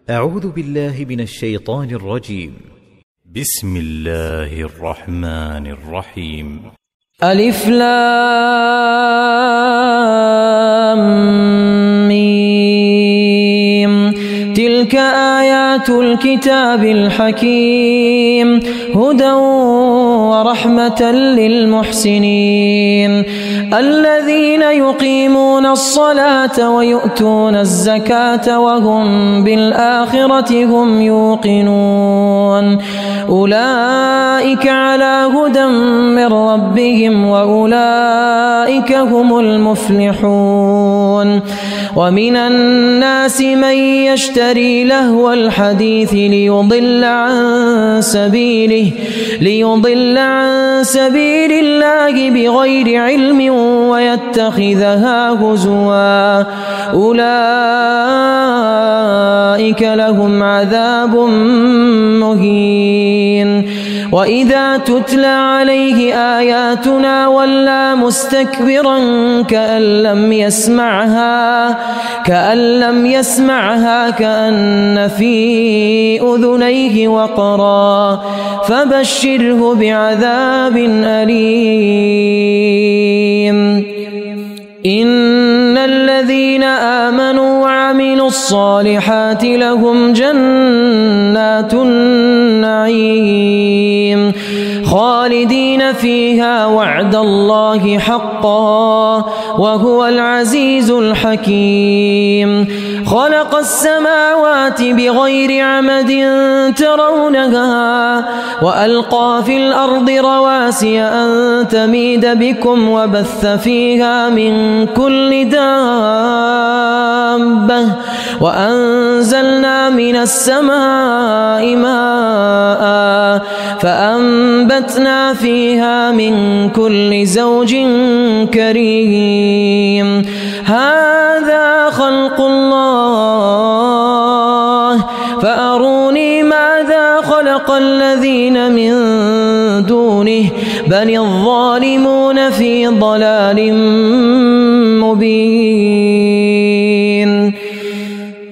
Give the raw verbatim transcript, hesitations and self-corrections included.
أعوذ بالله من الشيطان الرجيم. بسم الله الرحمن الرحيم. ألف لام ميم. تلك آيات الكتاب الحكيم هدى ورحمة للمحسنين الذين يقيمون الصلاة ويؤتون الزكاة وهم بالآخرة هم يوقنون أولئك على هدى من ربهم وأولئك هم المفلحون. ومن الناس من يشتري لهو الحديث ليضل عن سبيله ليضل عن سبيل الله بغير علم ويتخذها هزوا أولئك لهم عذاب مهين. وإذا تتلى عليه آياتنا ولى مستكبرا كأن لم يسمعها كأن لم يسمعها كأن في أذنيه وقرا فبشره بعذاب أليم. إن الذين آمنوا وعملوا الصالحات لهم جنات النعيم خالدين فيها وعد الله حقا وهو العزيز الحكيم. خلق السماوات بغير عمد ترونها وألقى في الأرض رواسي أن تميد بكم وبث فيها من كل دابة وأنزلنا من السماء ماء فأنبتنا فيها من كل زوج كريم. هذا خلق الله فأروني ماذا خلق الذين من دونه بل الظالمون في ضلال مبين.